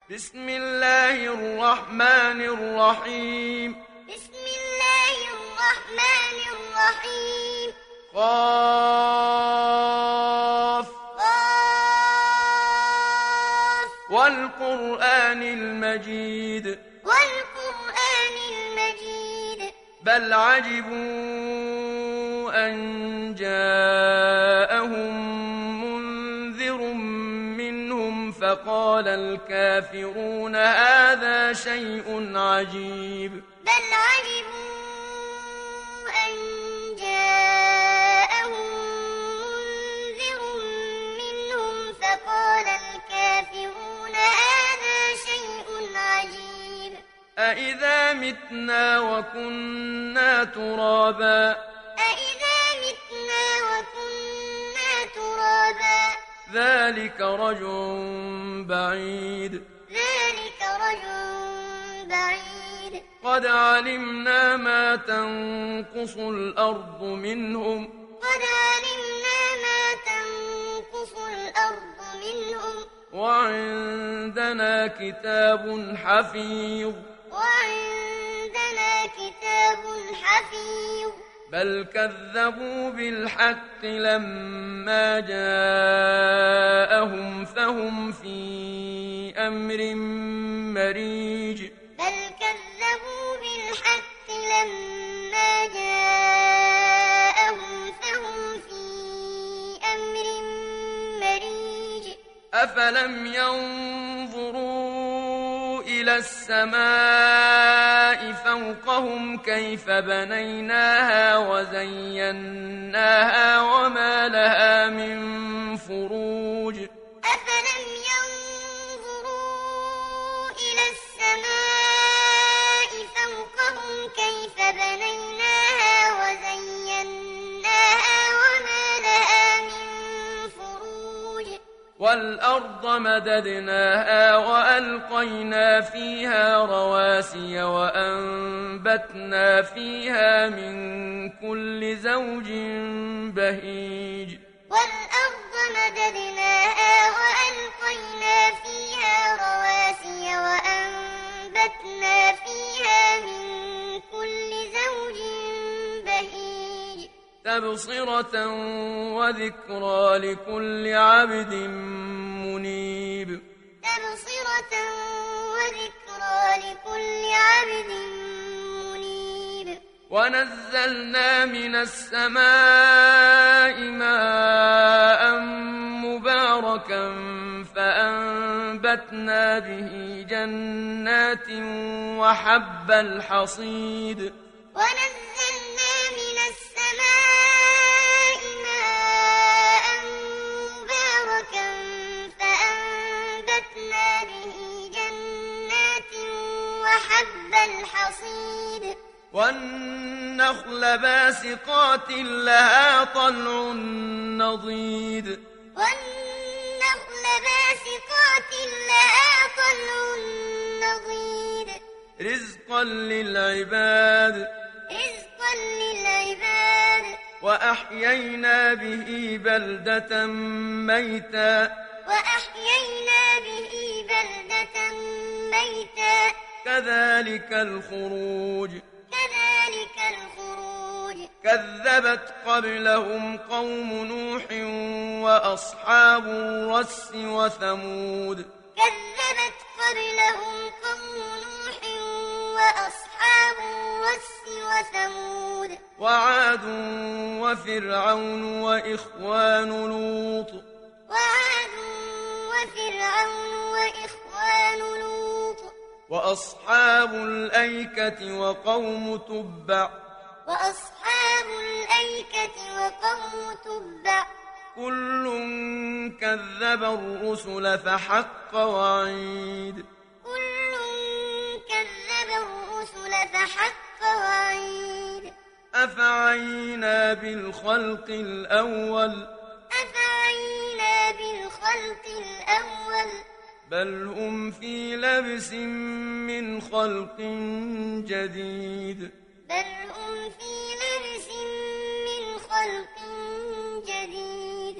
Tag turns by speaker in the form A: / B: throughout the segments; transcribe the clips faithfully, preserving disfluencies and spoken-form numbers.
A: بسم الله الرحمن الرحيم
B: بسم الله الرحمن الرحيم
A: قاف
B: قاف
A: والقرآن المجيد
B: والقرآن المجيد
A: بل عجبوا أن جاءهم منذر منهم فقال الكافرون هذا شيء عجيب
B: بل عجبوا أن جاءهم منذر منهم فقال الكافرون هذا شيء عجيب
A: أإذا متنا وكنا ترابا
B: أإذا متنا وكنا ترابا
A: ذلك رجع بعيد
B: ذلك رجل بعيد
A: قد علمنا ما تنقص الأرض منهم
B: قد علمنا ما تنقص الأرض منهم
A: وعندنا كتاب حفيظ
B: وعندنا كتاب حفيظ
A: بل كذبوا بالحق لما جاءهم فهم في أمر مريج
B: بل كذبوا بالحق لما جاءهم فهم في أمر مريج
A: أفلم ينظروا إلى السماء فوقهم كيف بنيناها وزيناها وما لها من فروج
B: أفلم ينظروا إلى السماء فوقهم كيف بنيناها وزيناها وما لها من فروج
A: والأرض مددناها وألقينا فيها رواسي وأنبتنا فيها من كل زوج بهيج
B: والأرض مددناها وألقينا فيها رواسي وأنبتنا فيها من كل زوج بهيج
A: تبصرة وذكرى لكل عبد منيب
B: تبصرة وذكرى لكل عبد منيب
A: ونزلنا من السماء ماء مباركا فأنبتنا به جنات وحب الحصيد
B: ونزلنا من السماء ماء مباركا فأنبتنا به جنات وحب الحصيد
A: والنخل باسقات لها طلع نضيد
B: والنخل باسقات لها طلع نضيد
A: رزقا للعباد
B: رزقا للعباد
A: وأحيينا به بلدة ميتا
B: وأحيينا به بلدة ميتا
A: كذلك الخروج
B: كذلك الخروج
A: كذبت قبلهم قوم نوح وأصحاب الرس وثمود
B: كذبت قبلهم قوم نوح وأصحاب الرس وثمود
A: وعاد وفرعون وإخوان لوط
B: وعاد وفرعون وإخوان لوط
A: وأصحاب الأيكة وقوم تبع
B: وأصحاب الأيكة وقوم تبع
A: كل كذب الرسل فحق وعيد
B: كل كذب الرسل فحق وعيد
A: أفعينا بالخلق الأول
B: أفعينا بالخلق الأول
A: بل هم في لبس من خلق جديد
B: بل هم في لبس من خلق جديد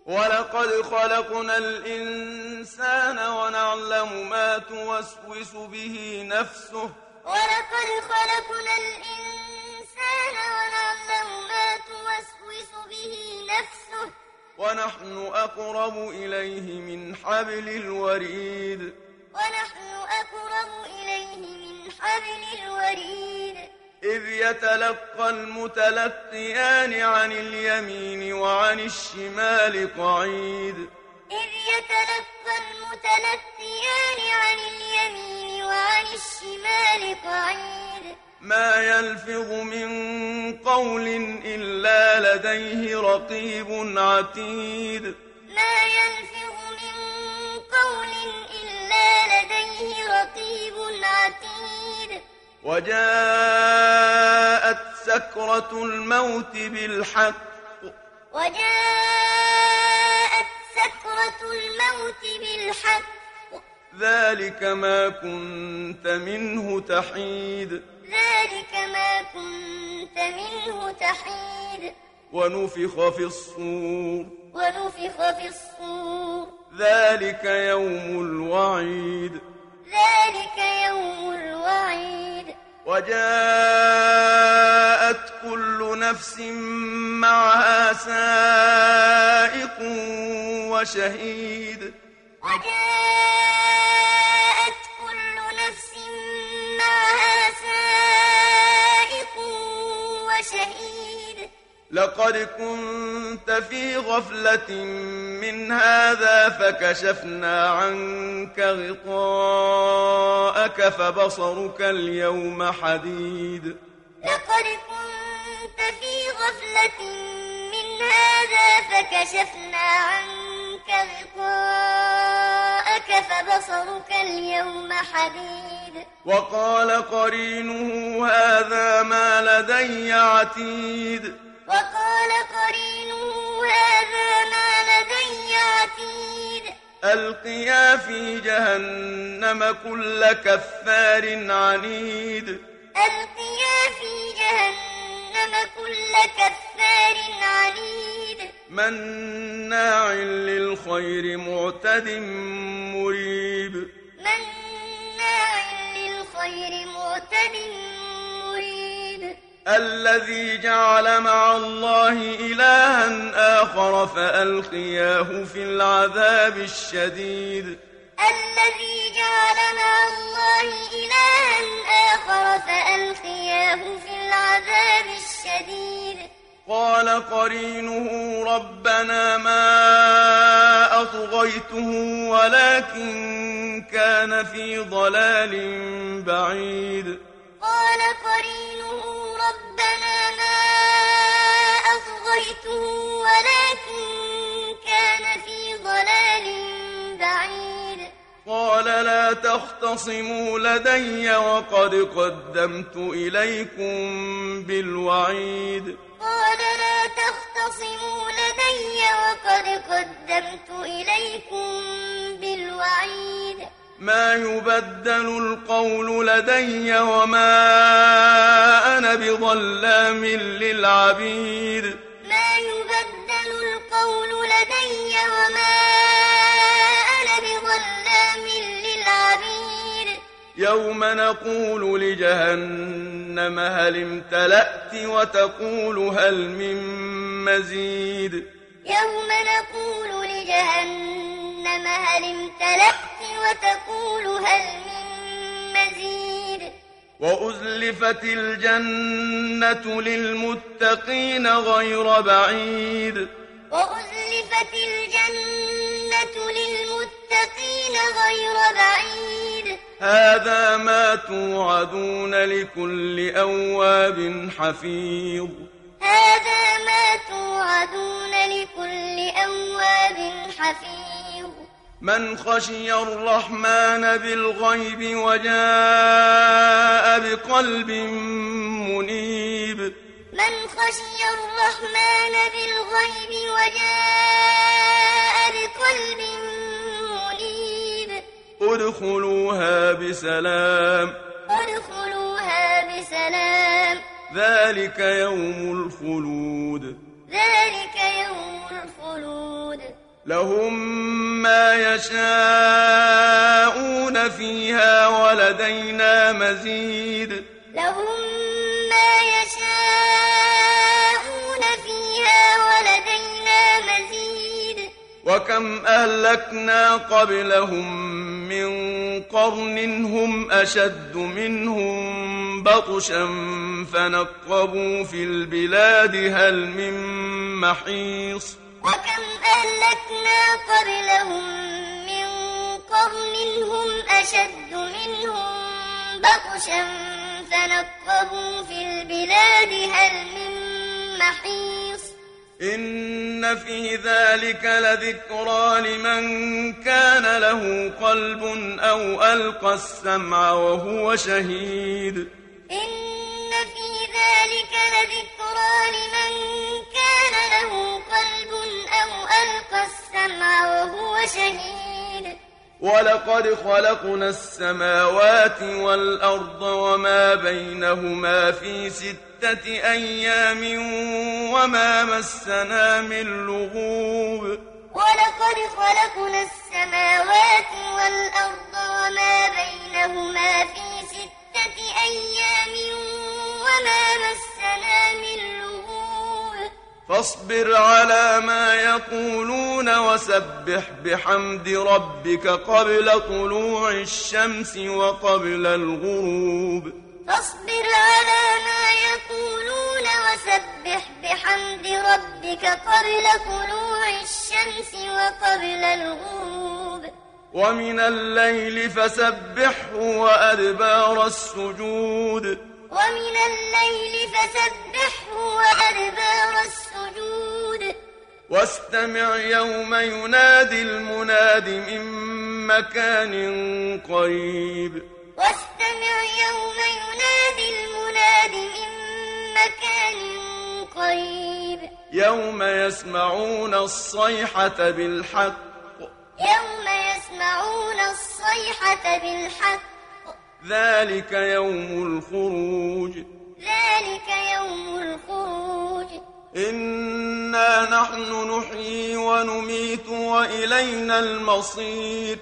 A: ولقد خلقنا الإنسان ونعلم ما توسوس به نفسه
B: ولقد خلقنا الإنسان ونعلم ما توسوس به نفسه
A: ونحن أقرب إليه من حبل الوريد
B: ونحن أقرب إليه من حبل الوريد
A: إذ يتلقى المتلقيان عن اليمين وعن الشمال قعيد
B: إذ يتلقى المتلقيان عن اليمين وعن الشمال قعيد
A: ما يلفظ من قول إلا لديه رقيب عتيد
B: ما يلفظ من قول إلا لديه رقيب عتيد
A: وجاءت سكرة الموت بالحق
B: وجاءت سكرة الموت بالحق
A: ذلك ما كنت منه تحيد
B: ذلك ما كنت منه تحيد
A: ونفخ في الصور
B: ونفخ في الصور
A: ذلك يوم الوعيد
B: ذلك يوم الوعيد
A: وجاءت كل نفس معها سائق وشهيد
B: وجاءت كل نفس معها سائق وشهيد
A: لقد كنت في غفلة من هذا فكشفنا عنك غطاءك فبصرك اليوم حديد
B: لقد كنت في غفلة من هذا فكشفنا عنك غطاءك فبصرك اليوم حديد
A: وقال قرينه هذا ما لدي عتيد
B: وقال قرينه هذا ما لدي عتيد
A: ألقيا في جهنم كل كفار عنيد
B: ألقيا في جهنم كل كفار عنيد
A: مناع للخير معتد مريب
B: مناع للخير معتد مريب
A: الذي جعل مع الله إلها آخر فألقياه في العذاب الشديد
B: الذي جعل مع الله إلها آخر فألقياه في العذاب الشديد
A: قال قرينه ربنا ما أطغيته ولكن كان في ضلال بعيد
B: قال قرينه ربنا ما أطغيته ولكن كان في ضلال بعيد
A: قال لا تختصموا لدي وقد قدمت إليكم بالوعيد
B: قال لا تختصموا لدي وقد قدمت إليكم بالوعيد
A: ما يبدل القول لدي وما أنا بظلام للعبيد
B: ما يبدل القول لدي وما أنا بظلام للعبيد
A: يوم نقول لجهنم هل امتلأت وتقول هل من مزيد
B: يوم نقول لجهنم هل امتلأت وتقول هل من مزيد
A: وأزلفت الجنة للمتقين غير بعيد
B: وأزلفت الجنة للمتقين غير بعيد
A: هذا ما توعدون لكل أواب حفيظ
B: هذا ما توعدون لكل أواب حفيظ
A: من خشي الرحمن بالغيب وجاء بقلب منيب
B: من خشي الرحمن بالغيب وجاء بقلب منيب
A: ادخلوها بسلام
B: ادخلوها بسلام
A: ذلك يوم الخلود
B: ذلك يوم الخلود
A: لهم ما يشاءون فيها ولدينا مزيد
B: لهم ما يشاءون فيها ولدينا مزيد
A: وكم أهلكنا قبلهم من قرن هم أشد منهم بطشا فنقبوا في البلاد هل من محيص
B: وكم أهلكنا قبلهم من قرن هم أشد منهم بطشا فنقبوا في البلاد هل من محيص
A: إن في ذلك لذكرى لمن كان له قلب أو ألقى السمع وهو شهيد
B: إن في ذلك لذكرى لمن كان له قلب أو ألقى السمع وهو شهيد
A: ولقد خلقنا السماوات والأرض وما بينهما في ستة أيام وما مسنا من لغوب
B: ولقد خلقنا السماوات والأرض وما بينهما في ستة أيام وما مسنا من لغوب
A: فاصبر على ما يقولون وسبح بحمد ربك قبل طلوع الشمس وقبل الغروب
B: فاصبر على ما يقولون وسبح بحمد ربك قبل طلوع الشمس وقبل الغروب
A: ومن الليل فسبحه وأدبار السجود
B: ومن الليل فسبحه وأدبار السجود
A: واستمع يوم ينادي المناد من مكان قريب
B: واستمع يوم ينادي المناد من مكان قريب
A: يوم يسمعون الصيحة بالحق
B: يوم يسمعون الصيحة بالحق
A: ذلك يوم الخروج
B: ذلك يوم الخروج
A: إنا نحن نحيي ونميت وإلينا المصير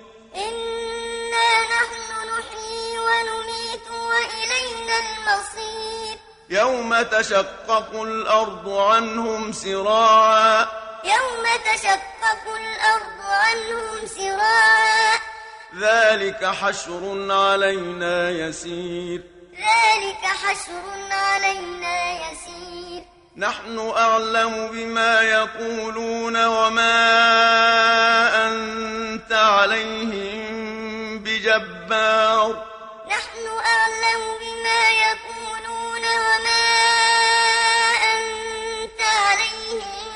B: إنا نحن نحيي ونميت وإلينا المصير
A: يوم تشقق الأرض عنهم سراعا
B: يوم تشقق الأرض عنهم سراعا
A: ذلك حشر علينا يسير
B: ذلك حشر علينا يسير
A: نحن أعلم بما يقولون وما أنت عليهم بجبار
B: نحن أعلم بما يقولون وما أنت عليهم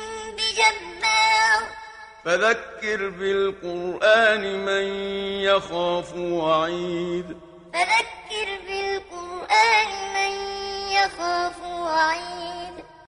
B: بجبار
A: فذكر بالقرآن من يخاف وعيد
B: فذكر بالقرآن من يخاف وعيد